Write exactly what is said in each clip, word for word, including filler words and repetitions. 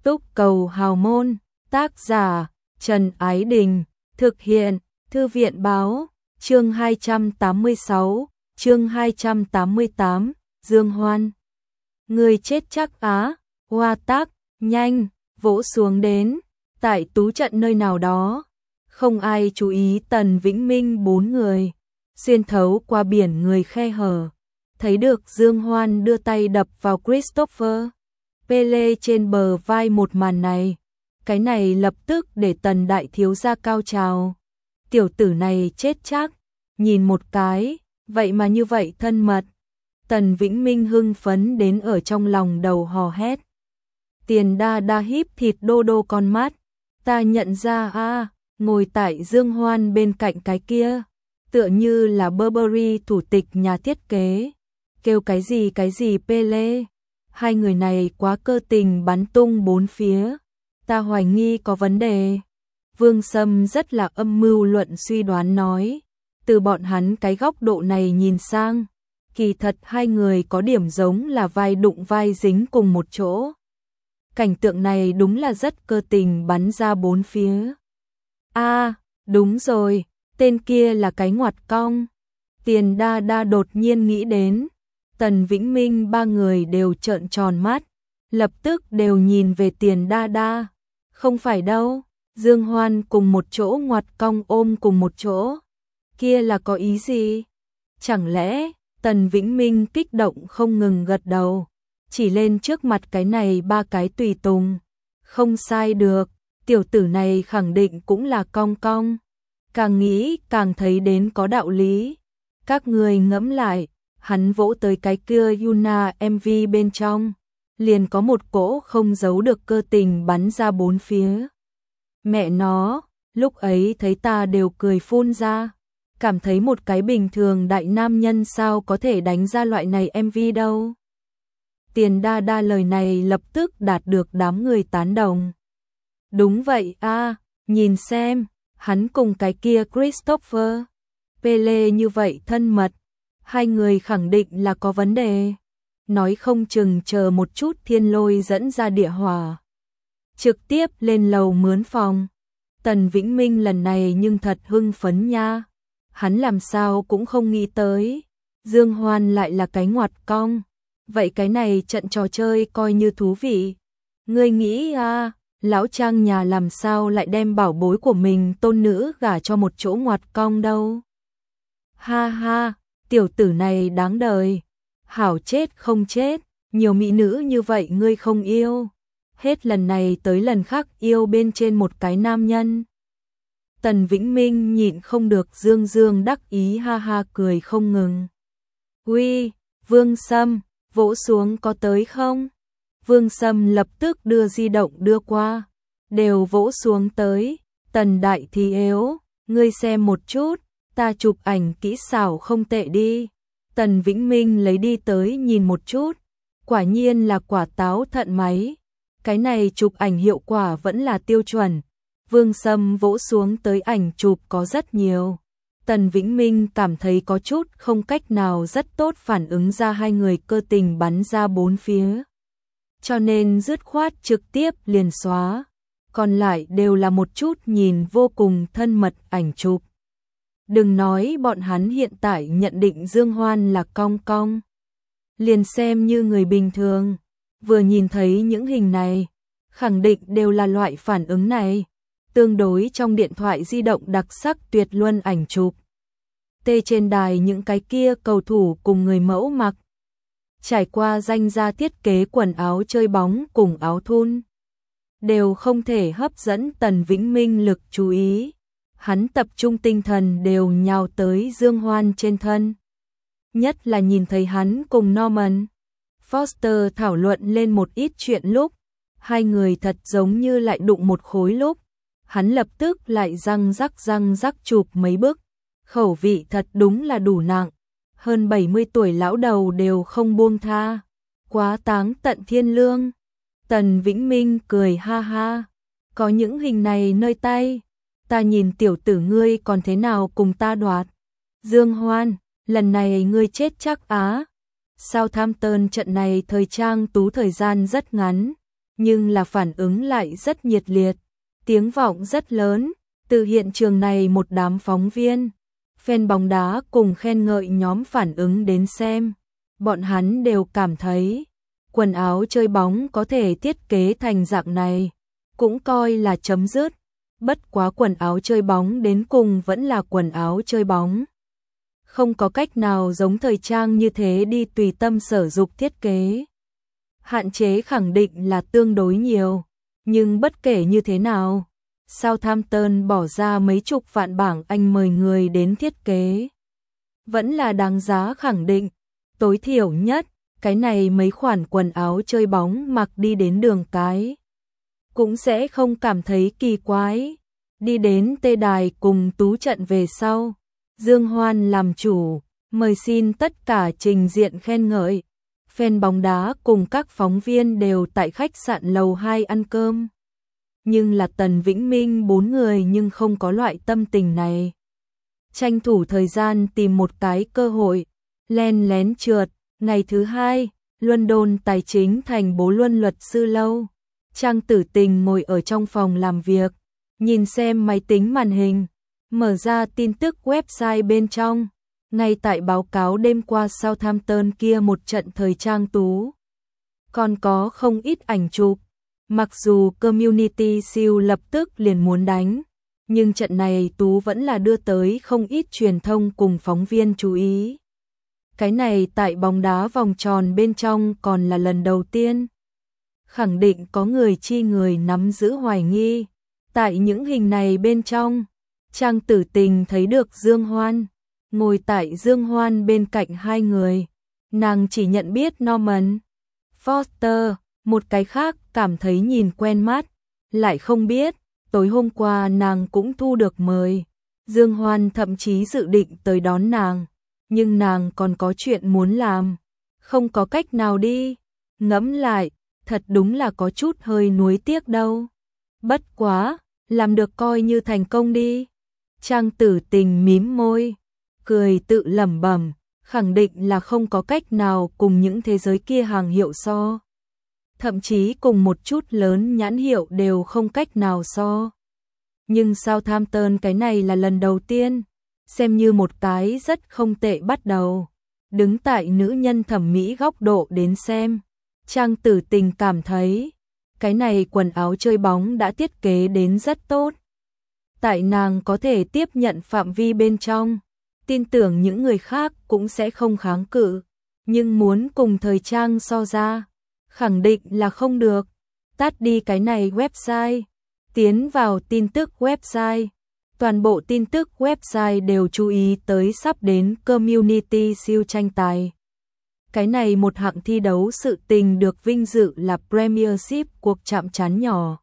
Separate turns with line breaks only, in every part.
Túc Cầu Hào Môn, tác giả Trần Ái Đình, thực hiện Thư viện Báo, chương hai trăm tám mươi sáu, chương hai trăm tám mươi tám, Dương Hoan. Người chết chắc á, hoa tác, nhanh, vỗ xuống đến, tại tú trận nơi nào đó. Không ai chú ý Tần Vĩnh Minh bốn người, xuyên thấu qua biển người khe hở. Thấy được Dương Hoan đưa tay đập vào Christopher Pele trên bờ vai một màn này. Cái này lập tức để Tần đại thiếu gia cao trào. Tiểu tử này chết chắc, nhìn một cái, vậy mà như vậy thân mật. Tần Vĩnh Minh hưng phấn đến ở trong lòng đầu hò hét. Tiền đa đa híp thịt đô đô con mắt. Ta nhận ra a à, ngồi tại Dương Hoan bên cạnh cái kia, tựa như là Burberry thủ tịch nhà thiết kế. Kêu cái gì cái gì Pele. Hai người này quá cơ tình bắn tung bốn phía. Ta hoài nghi có vấn đề. Vương Sâm rất là âm mưu luận suy đoán nói. Từ bọn hắn cái góc độ này nhìn sang, kỳ thật hai người có điểm giống là vai đụng vai dính cùng một chỗ. Cảnh tượng này đúng là rất cơ tình bắn ra bốn phía. A, à, đúng rồi, tên kia là cái ngoặt cong. Tiền đa đa đột nhiên nghĩ đến. Tần Vĩnh Minh ba người đều trợn tròn mắt, lập tức đều nhìn về Tiền đa đa. Không phải đâu, Dương Hoan cùng một chỗ ngoặt cong ôm cùng một chỗ. Kia là có ý gì? Chẳng lẽ, Tần Vĩnh Minh kích động không ngừng gật đầu, chỉ lên trước mặt cái này ba cái tùy tùng. Không sai được, tiểu tử này khẳng định cũng là cong cong. Càng nghĩ càng thấy đến có đạo lý. Các người ngẫm lại, hắn vỗ tới cái kia Yuna em vê bên trong, liền có một cỗ không giấu được cơ tình bắn ra bốn phía. Mẹ nó, lúc ấy thấy ta đều cười phun ra, cảm thấy một cái bình thường đại nam nhân sao có thể đánh ra loại này em vê đâu. Tiền đa đa lời này lập tức đạt được đám người tán đồng. Đúng vậy a, à, nhìn xem, hắn cùng cái kia Christopher Pele như vậy thân mật, hai người khẳng định là có vấn đề. Nói không chừng chờ một chút thiên lôi dẫn ra địa hỏa, trực tiếp lên lầu mướn phòng. Tần Vĩnh Minh lần này nhưng thật hưng phấn nha. Hắn làm sao cũng không nghĩ tới Dương Hoan lại là cái ngoặt cong. Vậy cái này trận trò chơi coi như thú vị. Ngươi nghĩ à, lão Trang nhà làm sao lại đem bảo bối của mình tôn nữ gả cho một chỗ ngoặt cong đâu. Ha ha, tiểu tử này đáng đời. Hảo chết không chết, nhiều mỹ nữ như vậy ngươi không yêu. Hết lần này tới lần khác yêu bên trên một cái nam nhân. Tần Vĩnh Minh nhịn không được dương dương đắc ý ha ha cười không ngừng. Uy, Vương Sâm, vỗ xuống có tới không? Vương Sâm lập tức đưa di động đưa qua. Đều vỗ xuống tới. Tần đại thì yếu, ngươi xem một chút, ta chụp ảnh kỹ xảo không tệ đi. Tần Vĩnh Minh lấy đi tới nhìn một chút. Quả nhiên là quả táo thận máy. Cái này chụp ảnh hiệu quả vẫn là tiêu chuẩn. Vương Sâm vỗ xuống tới ảnh chụp có rất nhiều. Tần Vĩnh Minh cảm thấy có chút không cách nào rất tốt phản ứng ra hai người cơ tình bắn ra bốn phía. Cho nên dứt khoát trực tiếp liền xóa. Còn lại đều là một chút nhìn vô cùng thân mật ảnh chụp. Đừng nói bọn hắn hiện tại nhận định Dương Hoan là cong cong. Liền xem như người bình thường, vừa nhìn thấy những hình này, khẳng định đều là loại phản ứng này. Tương đối trong điện thoại di động đặc sắc tuyệt luân ảnh chụp. Tê trên đài những cái kia cầu thủ cùng người mẫu mặc. Trải qua danh gia thiết kế quần áo chơi bóng cùng áo thun. Đều không thể hấp dẫn Tần Vĩnh Minh lực chú ý. Hắn tập trung tinh thần đều nhào tới Dương Hoan trên thân. Nhất là nhìn thấy hắn cùng Norman Foster thảo luận lên một ít chuyện lúc. Hai người thật giống như lại đụng một khối lúc. Hắn lập tức lại răng rắc răng rắc chụp mấy bức. Khẩu vị thật đúng là đủ nặng. Hơn bảy mươi tuổi lão đầu đều không buông tha. Quá táng tận thiên lương. Tần Vĩnh Minh cười ha ha. Có những hình này nơi tay. Ta nhìn tiểu tử ngươi còn thế nào cùng ta đoạt. Dương Hoan, lần này ngươi chết chắc á. Southampton trận này thời trang tú thời gian rất ngắn. nhưng là phản ứng lại rất nhiệt liệt, tiếng vọng rất lớn, từ hiện trường này một đám phóng viên, fan bóng đá cùng khen ngợi nhóm phản ứng đến xem, bọn hắn đều cảm thấy quần áo chơi bóng có thể thiết kế thành dạng này, cũng coi là chấm dứt, bất quá quần áo chơi bóng đến cùng vẫn là quần áo chơi bóng. Không có cách nào giống thời trang như thế đi tùy tâm sở dục thiết kế. Hạn chế khẳng định là tương đối nhiều, nhưng bất kể như thế nào, Southampton bỏ ra mấy chục vạn bảng Anh mời người đến thiết kế. Vẫn là đáng giá khẳng định, tối thiểu nhất, cái này mấy khoản quần áo chơi bóng mặc đi đến đường cái. Cũng sẽ không cảm thấy kỳ quái. Đi đến tê đài cùng tú trận về sau, Dương Hoan làm chủ, mời xin tất cả trình diện khen ngợi. Fan bóng đá cùng các phóng viên đều tại khách sạn lầu hai ăn cơm. Nhưng là Tần Vĩnh Minh bốn người nhưng không có loại tâm tình này. Tranh thủ thời gian tìm một cái cơ hội, len lén trượt. Ngày thứ hai, London Tài chính thành bố Luân luật sư lâu. Trang Tử Tình ngồi ở trong phòng làm việc, nhìn xem máy tính màn hình, mở ra tin tức website bên trong. Ngay tại báo cáo đêm qua Southampton kia một trận thời trang tú. Còn có không ít ảnh chụp. Mặc dù Community Shield lập tức liền muốn đánh, nhưng trận này tú vẫn là đưa tới không ít truyền thông cùng phóng viên chú ý. Cái này tại bóng đá vòng tròn bên trong còn là lần đầu tiên. Khẳng định có người chi người nắm giữ hoài nghi. Tại những hình này bên trong, Trang Tử Tình thấy được Dương Hoan. Ngồi tại Dương Hoan bên cạnh hai người, nàng chỉ nhận biết Norman Foster, một cái khác cảm thấy nhìn quen mắt, lại không biết, tối hôm qua nàng cũng thu được mời. Dương Hoan thậm chí dự định tới đón nàng, nhưng nàng còn có chuyện muốn làm, không có cách nào đi. Ngẫm lại, thật đúng là có chút hơi nuối tiếc đâu. Bất quá, làm được coi như thành công đi. Trang Tử Tình mím môi, cười tự lẩm bẩm, khẳng định là không có cách nào cùng những thế giới kia hàng hiệu so. Thậm chí cùng một chút lớn nhãn hiệu đều không cách nào so. Nhưng Southampton cái này là lần đầu tiên, xem như một cái rất không tệ bắt đầu. Đứng tại nữ nhân thẩm mỹ góc độ đến xem, Trang Tử Tình cảm thấy, cái này quần áo chơi bóng đã thiết kế đến rất tốt. Tại nàng có thể tiếp nhận phạm vi bên trong, tin tưởng những người khác cũng sẽ không kháng cự, nhưng muốn cùng thời trang so ra, khẳng định là không được. Tắt đi cái này website, tiến vào tin tức website. Toàn bộ tin tức website đều chú ý tới sắp đến Community Shield tranh tài. Cái này một hạng thi đấu sự tình được vinh dự là Premiership, cuộc chạm trán nhỏ.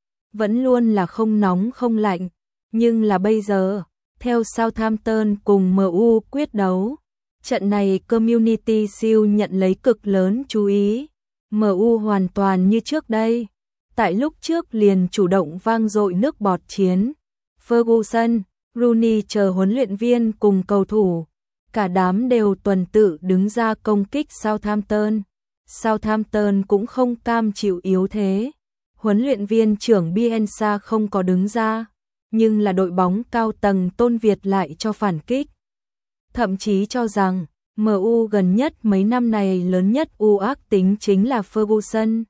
Vẫn luôn là không nóng không lạnh, nhưng là bây giờ, theo Southampton cùng em u quyết đấu, trận này Community Shield nhận lấy cực lớn chú ý. em u hoàn toàn như trước đây, tại lúc trước liền chủ động vang dội nước bọt chiến. Ferguson, Rooney chờ huấn luyện viên cùng cầu thủ, cả đám đều tuần tự đứng ra công kích Southampton. Southampton cũng không cam chịu yếu thế. Huấn luyện viên trưởng Bielsa không có đứng ra, nhưng là đội bóng cao tầng Tôn Việt lại cho phản kích. Thậm chí cho rằng, em u gần nhất mấy năm này lớn nhất u ác tính chính là Ferguson.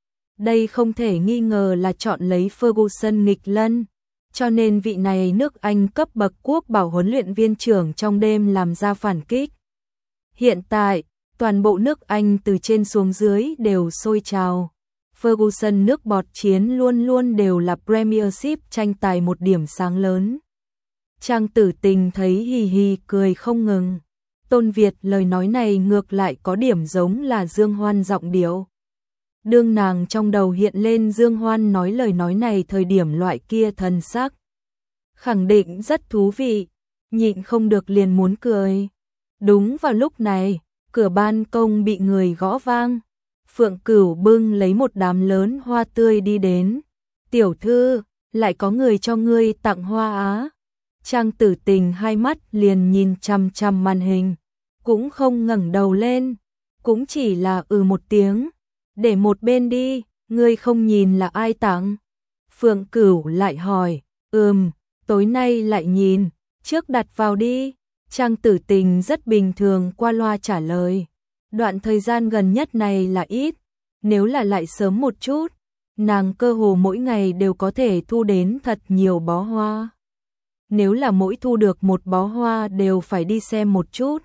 Đây không thể nghi ngờ là chọn lấy Ferguson nghịch lân, cho nên vị này nước Anh cấp bậc quốc bảo huấn luyện viên trưởng trong đêm làm ra phản kích. Hiện tại, toàn bộ nước Anh từ trên xuống dưới đều sôi trào. Ferguson nước bọt chiến luôn luôn đều là Premiership tranh tài một điểm sáng lớn. Trang Tử Tình thấy hì hì cười không ngừng. Tôn Việt lời nói này ngược lại có điểm giống là Dương Hoan giọng điệu. Đương nàng trong đầu hiện lên Dương Hoan nói lời nói này thời điểm loại kia thần sắc. Khẳng định rất thú vị, nhịn không được liền muốn cười. Đúng vào lúc này, cửa ban công bị người gõ vang. Phượng Cửu bưng lấy một đám lớn hoa tươi đi đến. Tiểu thư, lại có người cho ngươi tặng hoa á. Trang Tử Tình hai mắt liền nhìn chằm chằm màn hình, cũng không ngẩng đầu lên, cũng chỉ là ừ một tiếng, để một bên đi, ngươi không nhìn là ai tặng? Phượng Cửu lại hỏi, ừm, tối nay lại nhìn, trước đặt vào đi. Trang Tử Tình rất bình thường qua loa trả lời. Đoạn thời gian gần nhất này là ít, nếu là lại sớm một chút, nàng cơ hồ mỗi ngày đều có thể thu đến thật nhiều bó hoa. Nếu là mỗi thu được một bó hoa đều phải đi xem một chút.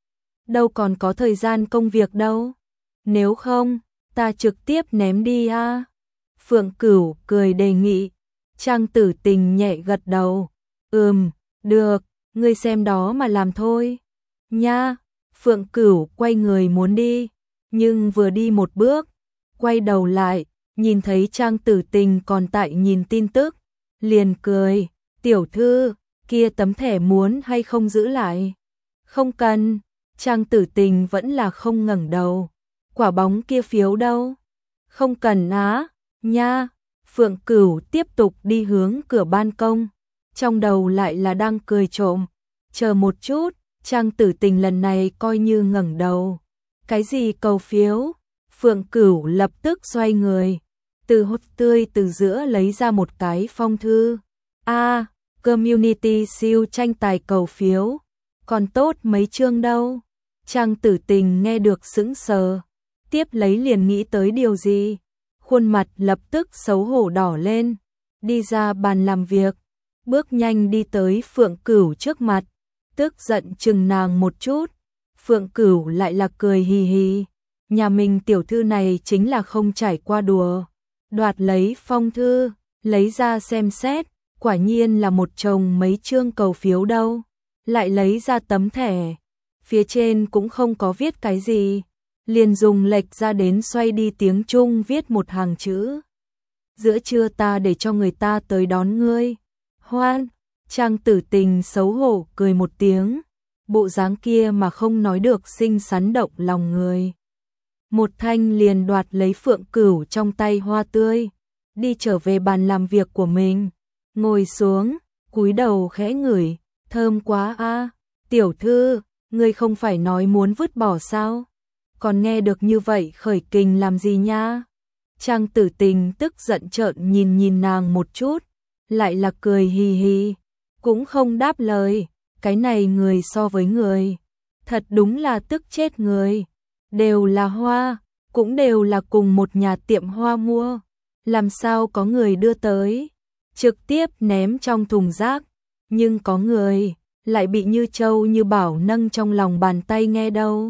Đâu còn có thời gian công việc đâu. Nếu không, ta trực tiếp ném đi a. À? Phượng Cửu cười đề nghị. Trang Tử Tình nhẹ gật đầu. Ừm, được, ngươi xem đó mà làm thôi. Nha, Phượng Cửu quay người muốn đi, nhưng vừa đi một bước, quay đầu lại, nhìn thấy Trang Tử Tình còn tại nhìn tin tức, liền cười, tiểu thư, kia tấm thẻ muốn hay không giữ lại? Không cần, Trang Tử Tình vẫn là không ngẩng đầu. Quả bóng kia phiếu đâu? Không cần á, nha. Phượng Cửu tiếp tục đi hướng cửa ban công, trong đầu lại là đang cười trộm. Chờ một chút, Trang Tử Tình lần này coi như ngẩng đầu. Cái gì cầu phiếu? Phượng Cửu lập tức xoay người, từ hộp tươi từ giữa lấy ra một cái phong thư. A, à, community siêu tranh tài cầu phiếu, còn tốt mấy chương đâu. Trang Tử Tình nghe được sững sờ, tiếp lấy liền nghĩ tới điều gì, khuôn mặt lập tức xấu hổ đỏ lên, đi ra bàn làm việc, bước nhanh đi tới Phượng Cửu trước mặt, tức giận chừng nàng một chút. Phượng Cửu lại là cười hì hì, nhà mình tiểu thư này chính là không trải qua đùa. Đoạt lấy phong thư, lấy ra xem xét, quả nhiên là một chồng mấy chương cầu phiếu đâu. Lại lấy ra tấm thẻ, phía trên cũng không có viết cái gì, liền dùng lệch ra đến xoay đi tiếng Trung viết một hàng chữ. Giữa trưa ta để cho người ta tới đón ngươi. Hoan, Trang Tử Tình xấu hổ cười một tiếng, bộ dáng kia mà không nói được xinh xắn động lòng người. Một thanh liền đoạt lấy Phượng Cửu trong tay hoa tươi, đi trở về bàn làm việc của mình, ngồi xuống, cúi đầu khẽ ngửi, thơm quá a. À. Tiểu thư, ngươi không phải nói muốn vứt bỏ sao? Còn nghe được như vậy khởi kình làm gì nha? Trang Tử Tình tức giận trợn nhìn nhìn nàng một chút, lại là cười hì hì, cũng không đáp lời. Cái này người so với người, thật đúng là tức chết người. Đều là hoa, cũng đều là cùng một nhà tiệm hoa mua, làm sao có người đưa tới, trực tiếp ném trong thùng rác, nhưng có người lại bị Như Châu Như Bảo nâng trong lòng bàn tay nghe đâu.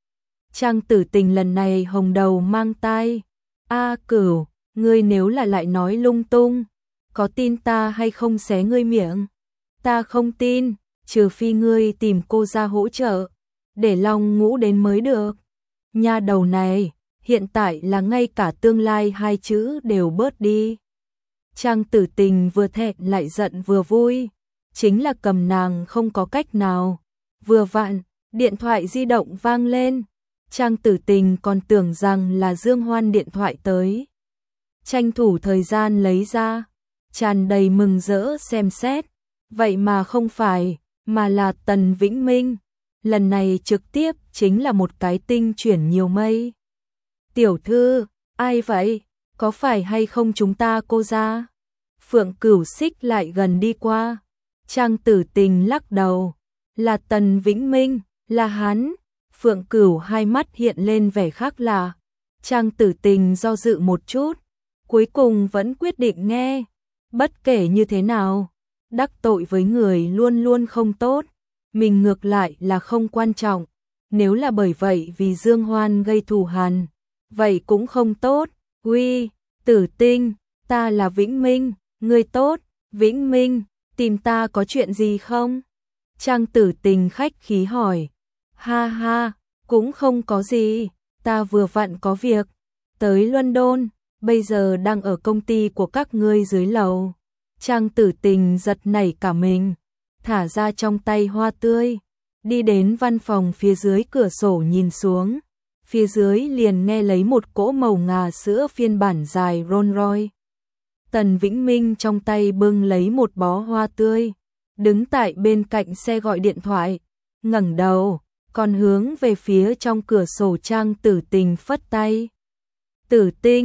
Trang Tử Tình lần này hồng đầu mang tai. A Cửu, ngươi nếu là lại nói lung tung, có tin ta hay không xé ngươi miệng? Ta không tin, trừ phi ngươi tìm cô ra hỗ trợ, để Long Ngũ đến mới được. Nha đầu này, hiện tại là ngay cả tương lai hai chữ đều bớt đi. Trang Tử Tình vừa thẹn lại giận vừa vui, chính là cầm nàng không có cách nào. Vừa vặn, điện thoại di động vang lên, Trang Tử Tình còn tưởng rằng là Dương Hoan điện thoại tới. Tranh thủ thời gian lấy ra, tràn đầy mừng rỡ xem xét, vậy mà không phải, mà là Tần Vĩnh Minh. Lần này trực tiếp chính là một cái tinh chuyển nhiều mây. Tiểu thư, ai vậy? Có phải hay không chúng ta cô ra? Phượng Cửu xích lại gần đi qua. Trang Tử Tình lắc đầu. Là Tần Vĩnh Minh, là hắn. Phượng Cửu hai mắt hiện lên vẻ khác lạ. Trang Tử Tình do dự một chút, cuối cùng vẫn quyết định nghe. Bất kể như thế nào, đắc tội với người luôn luôn không tốt. Mình ngược lại là không quan trọng, nếu là bởi vậy vì Dương Hoan gây thù hằn, vậy cũng không tốt. Uy, Tử Tinh, ta là Vĩnh Minh, ngươi tốt. Vĩnh Minh, tìm ta có chuyện gì không? Trang Tử Tình khách khí hỏi. Ha ha, cũng không có gì, ta vừa vặn có việc, tới London, bây giờ đang ở công ty của các ngươi dưới lầu. Trang Tử Tình giật nảy cả mình, thả ra trong tay hoa tươi, đi đến văn phòng phía dưới cửa sổ nhìn xuống, phía dưới liền nghe lấy một cỗ màu ngà sữa phiên bản dài Rolls Royce. Tần Vĩnh Minh trong tay bưng lấy một bó hoa tươi, đứng tại bên cạnh xe gọi điện thoại, ngẩng đầu, còn hướng về phía trong cửa sổ Trang Tử Tình phất tay. Tử Tinh,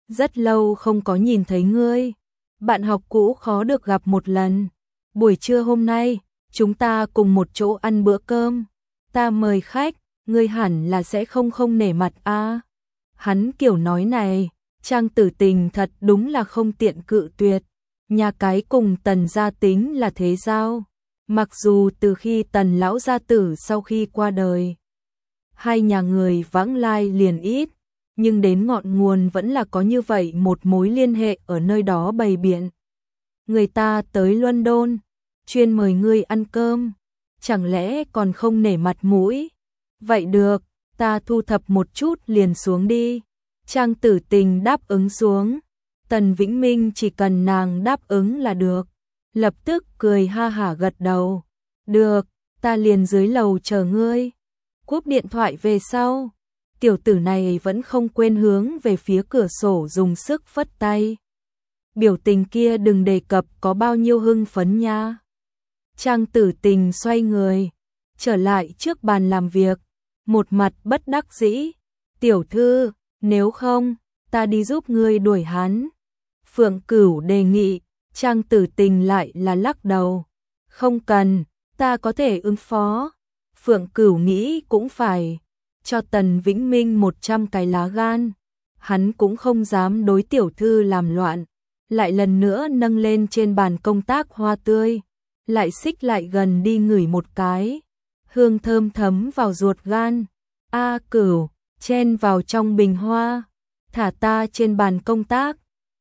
rất lâu không có nhìn thấy ngươi. Bạn học cũ khó được gặp một lần. Buổi trưa hôm nay, chúng ta cùng một chỗ ăn bữa cơm. Ta mời khách, ngươi hẳn là sẽ không không nể mặt a. Hắn kiểu nói này, Trang Tử Tình thật đúng là không tiện cự tuyệt. Nhà cái cùng Tần gia tính là thế giao. Mặc dù từ khi Tần lão gia tử sau khi qua đời, hai nhà người vãng lai liền ít, nhưng đến ngọn nguồn vẫn là có như vậy một mối liên hệ ở nơi đó bày biện. Người ta tới London, chuyên mời ngươi ăn cơm, chẳng lẽ còn không nể mặt mũi? Vậy được, ta thu thập một chút liền xuống đi. Trang Tử Tình đáp ứng xuống. Tần Vĩnh Minh chỉ cần nàng đáp ứng là được. Lập tức cười ha hả gật đầu. Được, ta liền dưới lầu chờ ngươi. Cúp điện thoại về sau, tiểu tử này vẫn không quên hướng về phía cửa sổ dùng sức phất tay. Biểu tình kia đừng đề cập có bao nhiêu hưng phấn nha. Trang Tử Tình xoay người, trở lại trước bàn làm việc, một mặt bất đắc dĩ. Tiểu thư, nếu không, ta đi giúp ngươi đuổi hắn. Phượng Cửu đề nghị, Trang Tử Tình lại là lắc đầu. Không cần, ta có thể ứng phó. Phượng Cửu nghĩ cũng phải, cho Tần Vĩnh Minh một trăm cái lá gan. Hắn cũng không dám đối tiểu thư làm loạn. Lại lần nữa nâng lên trên bàn công tác hoa tươi, lại xích lại gần đi ngửi một cái. Hương thơm thấm vào ruột gan. A Cửu, chen vào trong bình hoa, thả ta trên bàn công tác.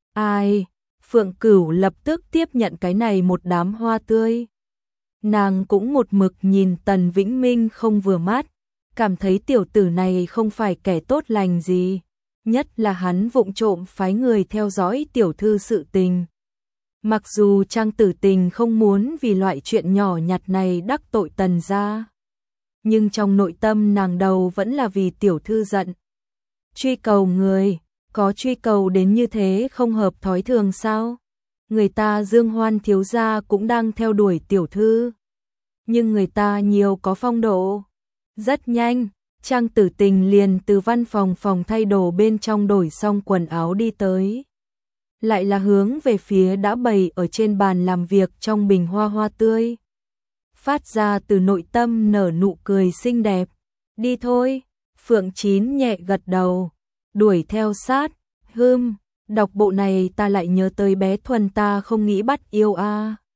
Ai? Phượng Cửu lập tức tiếp nhận cái này một đám hoa tươi. Nàng cũng một mực nhìn Tần Vĩnh Minh không vừa mắt, cảm thấy tiểu tử này không phải kẻ tốt lành gì, nhất là hắn vụng trộm phái người theo dõi tiểu thư sự tình. Mặc dù Trang Tử Tình không muốn vì loại chuyện nhỏ nhặt này đắc tội Tần gia, nhưng trong nội tâm nàng đầu vẫn là vì tiểu thư giận. Truy cầu người, có truy cầu đến như thế không hợp thói thường sao? Người ta Dương Hoan thiếu gia cũng đang theo đuổi tiểu thư, nhưng người ta nhiều có phong độ. Rất nhanh, Trang Tử Tình liền từ văn phòng phòng thay đồ bên trong đổi xong quần áo đi tới. Lại là hướng về phía đã bày ở trên bàn làm việc trong bình hoa hoa tươi. Phát ra từ nội tâm nở nụ cười xinh đẹp. Đi thôi, Phượng Chín nhẹ gật đầu, đuổi theo sát. Hưm, đọc bộ này ta lại nhớ tới bé Thuần ta không nghĩ bắt yêu a.